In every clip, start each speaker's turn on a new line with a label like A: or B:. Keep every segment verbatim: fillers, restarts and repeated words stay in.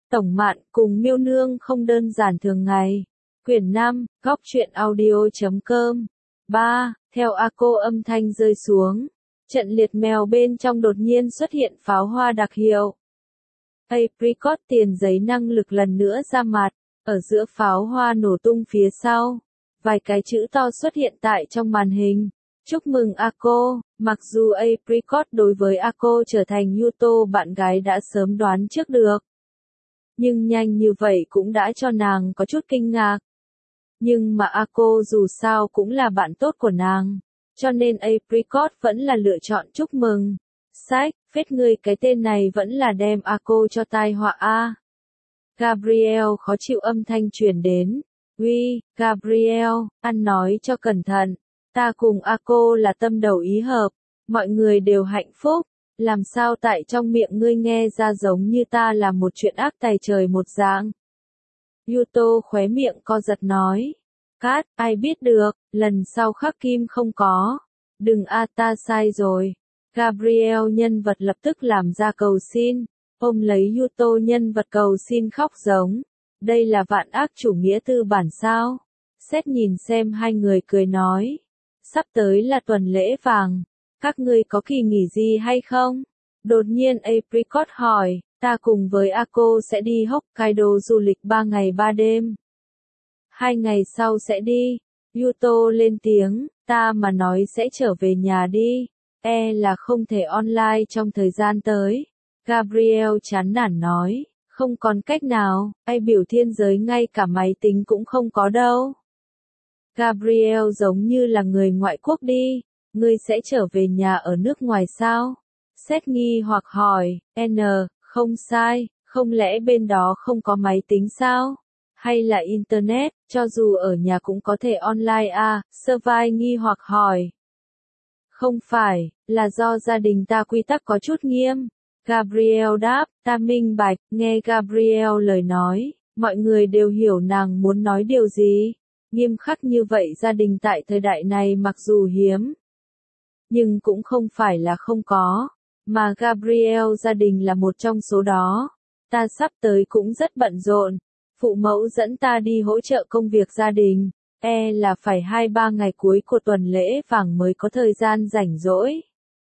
A: Tổng Mạn cùng Miêu Nương không đơn giản thường ngày. Quyển năm, góc truyện audio chấm com. ba. Theo A Cô âm thanh rơi xuống, trận liệt mèo bên trong đột nhiên xuất hiện pháo hoa đặc hiệu. Apricot tiền giấy năng lực lần nữa ra mặt, ở giữa pháo hoa nổ tung phía sau. Vài cái chữ to xuất hiện tại trong màn hình. Chúc mừng A Cô, mặc dù Apricot đối với A Cô trở thành Yuto bạn gái đã sớm đoán trước được. Nhưng nhanh như vậy cũng đã cho nàng có chút kinh ngạc. Nhưng mà A Cô dù sao cũng là bạn tốt của nàng, cho nên Apricot vẫn là lựa chọn chúc mừng. Sách, phết ngươi cái tên này vẫn là đem A Cô cho tai họa a. Gabriel khó chịu âm thanh truyền đến. Uy, Gabriel, ăn nói cho cẩn thận. Ta cùng A Cô là tâm đầu ý hợp, mọi người đều hạnh phúc. Làm sao tại trong miệng ngươi nghe ra giống như ta là một chuyện ác tày trời một dạng. Yuto khóe miệng co giật nói. Cát, ai biết được, lần sau khắc kim không có. Đừng a ta sai rồi. Gabriel nhân vật lập tức làm ra cầu xin, ôm lấy Yuto nhân vật cầu xin khóc giống. Đây là vạn ác chủ nghĩa tư bản sao? Xét nhìn xem hai người cười nói. Sắp tới là tuần lễ vàng, các ngươi có kỳ nghỉ gì hay không? Đột nhiên Apricot hỏi, ta cùng với A Cô sẽ đi Hokkaido du lịch ba ngày ba đêm. Hai ngày sau sẽ đi. Yuto lên tiếng, ta mà nói sẽ trở về nhà đi. E là không thể online trong thời gian tới. Gabriel chán nản nói, không còn cách nào, ai biểu thiên giới ngay cả máy tính cũng không có đâu. Gabriel giống như là người ngoại quốc đi, ngươi sẽ trở về nhà ở nước ngoài sao? Seth nghi hoặc hỏi, N, không sai, không lẽ bên đó không có máy tính sao? Hay là Internet, cho dù ở nhà cũng có thể online à? Service nghi hoặc hỏi. Không phải, là do gia đình ta quy tắc có chút nghiêm. Gabriel đáp, ta minh bạch, nghe Gabriel lời nói, mọi người đều hiểu nàng muốn nói điều gì. Nghiêm khắc như vậy gia đình tại thời đại này mặc dù hiếm, nhưng cũng không phải là không có, mà Gabriel gia đình là một trong số đó. Ta sắp tới cũng rất bận rộn, phụ mẫu dẫn ta đi hỗ trợ công việc gia đình, e là phải hai ba ngày cuối của tuần lễ vàng mới có thời gian rảnh rỗi.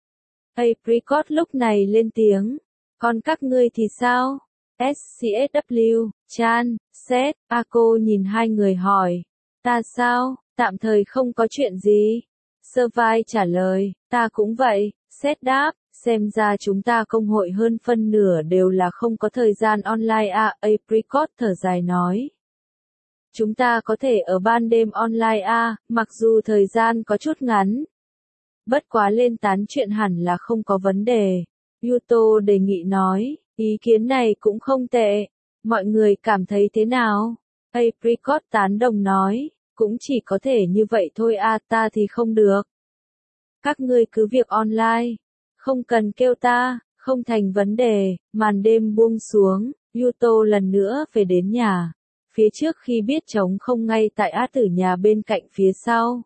A: Apricot lúc này lên tiếng, còn các ngươi thì sao? ét xê ét vê, Chan, Seth, A Cô nhìn hai người hỏi, ta sao, tạm thời không có chuyện gì. Service trả lời, ta cũng vậy. Seth đáp, xem ra chúng ta công hội hơn phân nửa đều là không có thời gian online à. Apricot thở dài nói. Chúng ta có thể ở ban đêm online à, mặc dù thời gian có chút ngắn. Bất quá lên tán chuyện hẳn là không có vấn đề. Yuto đề nghị nói, ý kiến này cũng không tệ. Mọi người cảm thấy thế nào? Apricot tán đồng nói, cũng chỉ có thể như vậy thôi à, ta thì không được. Các ngươi cứ việc online, không cần kêu ta, không thành vấn đề. Màn đêm buông xuống, Yuto lần nữa về đến nhà. Phía trước khi biết trống không ngay tại á tử nhà bên cạnh phía sau.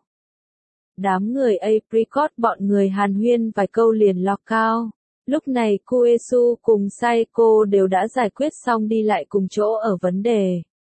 A: Đám người Apricot bọn người hàn huyên vài câu liền lọc cao. Lúc này Kuesu cùng Saeko đều đã giải quyết xong đi lại cùng chỗ ở vấn đề.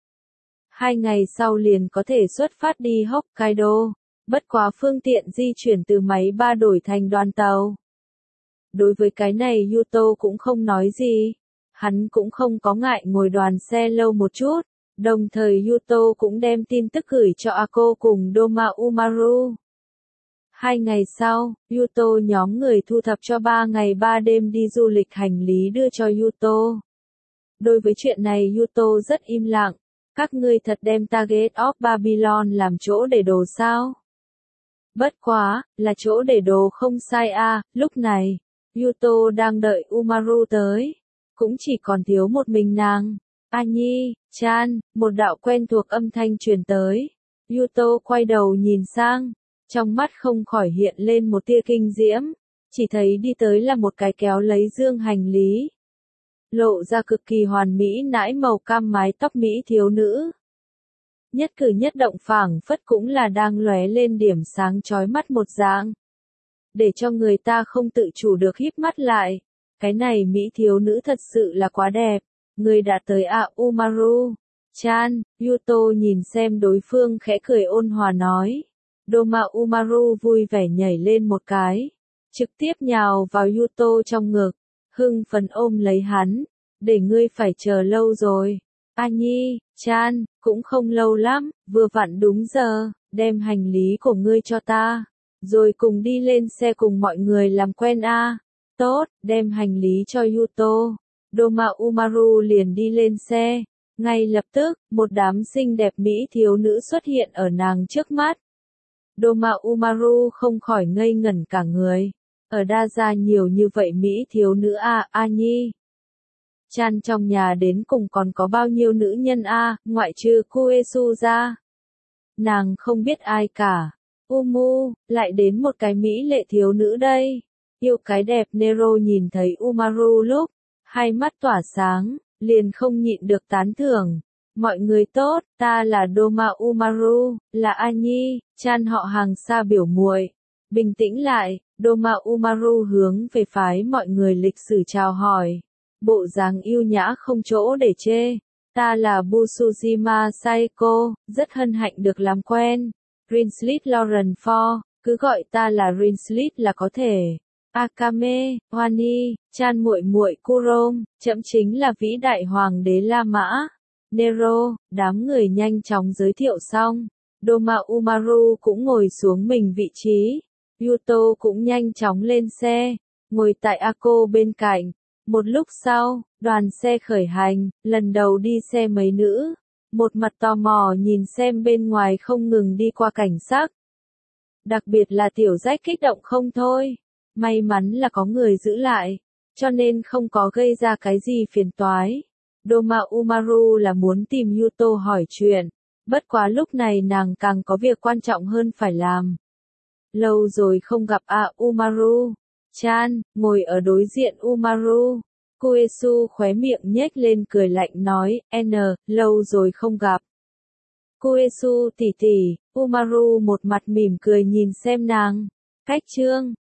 A: Hai ngày sau liền có thể xuất phát đi Hokkaido, bất quá phương tiện di chuyển từ máy ba đổi thành đoàn tàu. Đối với cái này Yuto cũng không nói gì, hắn cũng không có ngại ngồi đoàn xe lâu một chút, đồng thời Yuto cũng đem tin tức gửi cho A Cô cùng Doma Umaru. Hai ngày sau, Yuto nhóm người thu thập cho ba ngày ba đêm đi du lịch hành lý đưa cho Yuto. Đối với chuyện này Yuto rất im lặng. Các ngươi thật đem Target of Babylon làm chỗ để đồ sao? Bất quá, là chỗ để đồ không sai à. Lúc này, Yuto đang đợi Umaru tới. Cũng chỉ còn thiếu một mình nàng. A Nhi, Chan, một đạo quen thuộc âm thanh truyền tới. Yuto quay đầu nhìn sang. Trong mắt không khỏi hiện lên một tia kinh diễm. Chỉ thấy đi tới là một cái kéo lấy dương hành lý. Lộ ra cực kỳ hoàn mỹ nãi màu cam mái tóc mỹ thiếu nữ. Nhất cử nhất động phảng phất cũng là đang lóe lên điểm sáng chói mắt một dạng. Để cho người ta không tự chủ được híp mắt lại. Cái này mỹ thiếu nữ thật sự là quá đẹp. người đã tới à Umaru-chan, Yuto nhìn xem đối phương khẽ cười ôn hòa nói. Doma Umaru vui vẻ nhảy lên một cái, trực tiếp nhào vào Yuto trong ngực, hưng phấn ôm lấy hắn, để ngươi phải chờ lâu rồi. A Nhi, Chan, cũng không lâu lắm, vừa vặn đúng giờ, đem hành lý của ngươi cho ta, rồi cùng đi lên xe cùng mọi người làm quen a. Tốt, đem hành lý cho Yuto. Doma Umaru liền đi lên xe. Ngay lập tức, một đám xinh đẹp mỹ thiếu nữ xuất hiện ở nàng trước mắt. Doma Umaru không khỏi ngây ngẩn cả người. Ở đa gia nhiều như vậy mỹ thiếu nữ a, A Nhi. Chan trong nhà đến cùng còn có bao nhiêu nữ nhân a, ngoại trừ Kuesu ra. Nàng không biết ai cả. Umu, lại đến một cái mỹ lệ thiếu nữ đây. Yêu cái đẹp Nero nhìn thấy Umaru lúc, hai mắt tỏa sáng, liền không nhịn được tán thưởng. Mọi người tốt, ta là Doma Umaru, là A Nhi, Chan họ hàng xa biểu muội. Bình tĩnh lại, Doma Umaru hướng về phái mọi người lịch sử chào hỏi. Bộ dáng yêu nhã không chỗ để chê. Ta là Busujima Saeko, rất hân hạnh được làm quen. Rinslit Lauren Ford, cứ gọi ta là Rinslit là có thể. Akame, Wani, Chan muội muội Kurom, chậm chính là vĩ đại hoàng đế La Mã. Nero, đám người nhanh chóng giới thiệu xong. Doma Umaru cũng ngồi xuống mình vị trí. Yuto cũng nhanh chóng lên xe, ngồi tại Ako bên cạnh. Một lúc sau, đoàn xe khởi hành, lần đầu đi xe mấy nữ. Một mặt tò mò nhìn xem bên ngoài không ngừng đi qua cảnh sắc. Đặc biệt là tiểu rách kích động không thôi. May mắn là có người giữ lại, cho nên không có gây ra cái gì phiền toái. Doma Umaru là muốn tìm Yuto hỏi chuyện, bất quá lúc này nàng càng có việc quan trọng hơn phải làm. Lâu rồi không gặp a Umaru. Chan, ngồi ở đối diện Umaru. Kuesu khóe miệng nhếch lên cười lạnh nói, N, lâu rồi không gặp. Kuesu tỷ tỷ, Umaru một mặt mỉm cười nhìn xem nàng. Cách chương